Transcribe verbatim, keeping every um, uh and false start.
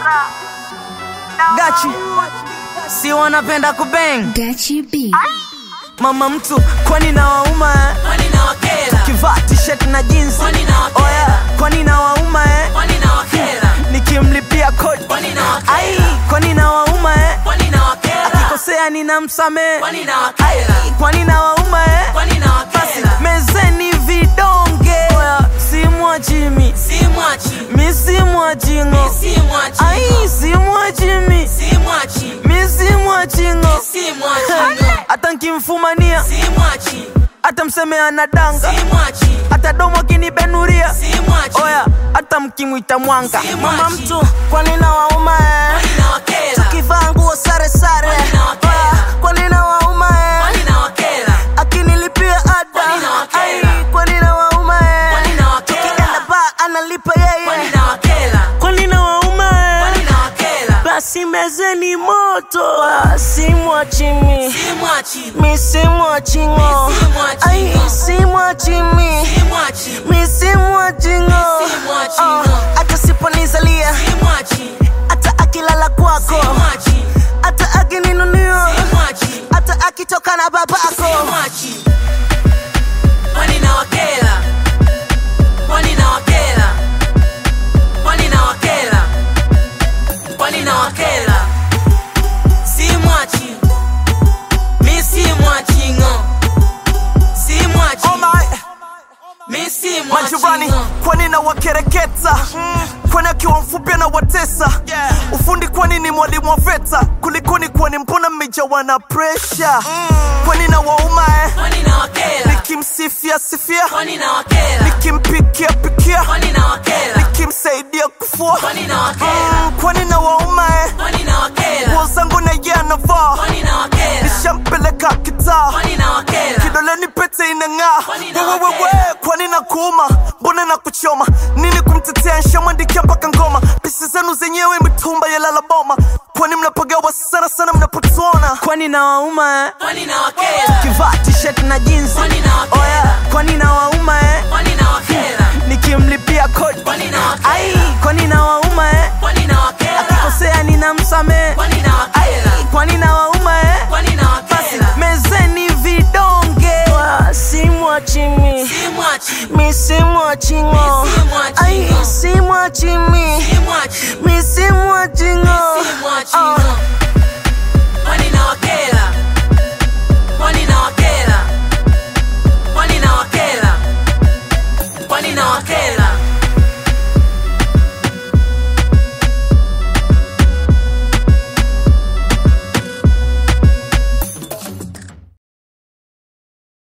Gachi, si wanapenda kubang Gachi B. Mama mtu, kwani na wauma eh? Kwani na wakela? Tukivaa t-shirt na jeans, kwani na wakela? Oh yeah, kwani na wauma eh? Kwani na wakela? Nikimlipia kodi, kwani na wakela? Ai, kwani na wauma eh? Kwani na wakela? Akikosea ninamsamehe, kwani na wakela? Kwani na wauma eh? Kwani na wakela? Mezeni vidonge, oh yeah, simwachi mi, Simwachi, mi simwachi ngo, simwachi, ai simwachi mi, simwachi, mi simwachi ngo, simwachi, hata nkimfumania, simwachi, hata mseme anadanga, simwachi, hata domo akinibenuria, simwachi, oya, hata mkimwita mwanga. Simwachi. Mama mtu, kwani na wauma eh? kwani na wakela? Tukivaa nguo sare sare, Kwani na wakela? oya, kwani na wauma eh? Kwani na wakela? Akinilipia ada, Kwani na wakela? ai, kwani na wauma eh? Kwani na wakela? Tukienda bar analipa yeye, Kwani na wakela? kwani na wauma eh? Kwani na wakela? Basi mezeni moto, ah, simwachi mi, Simwachi, mi simwachi ngo, Mi simwachi ai ngo. simwachi mi, simwachi, mi simwachi ngo, Mi simwachi Ah, ngo. hata siponizalia, simwachi, hata akilala kwako, simwachi, hata akininunio, simwachi, hata akitoka na babako. simwachi. Kwani na wakela? Kwani na wakela? Kwani na wakela? Kwani na wakela? Simwachi, mi simwachi ngo, simwachi, Oh my, mi simwachi Majirani, ngo. kwani na wakereketa, kwani akiwa mfupi na watesa, ufundi kwani ni mwalimu wa VETA, kulikoni kwani mbona mmejawa na pressure, kwani na wauma eh? Kwani na wakela? Nikimsifia sifia, Kwani na wakela? nikimpikia pikia, Kwani na wakela? nikimsaidia kufua, Kwani na wakela? Mm, kwani na wauma eh? Kwani na wakela? Nguo zangu na yeye anavaa, Kwani na wakela? nishampeleka kitaa, Kwani na wakela? kidoleni pete inang'aa. Kwani na Wewe wakela? wewe, kwani na kuuma, mbona na kuchoma nini? Kumtetea nshamwandikia mpaka ngoma, pisi zenu zenyewe mitumba ya lala boma, kwani mnapagawa sana sana mnapotuona. Kwani na wauma eh? Kwani na wakela? Kivaa t-shirt na jeans, Kwani na wakela? oh yeah, kwani na wauma eh? Kwani na wakela? Nikimlipia kodi, Kwani na wakela? ai, kwani na wauma eh? Kwani na wakela? Akikosea ninamsamehe, Kwani na wakela? kwani na wauma eh? Kwani na wakela? Mezeni vidonge, ah, simwachi mi, Simwachi, mi simwachi ngo, Mi simwachi ai ngo. simwachi mi, simwachi, mi simwachi ngo, simwachi Ah,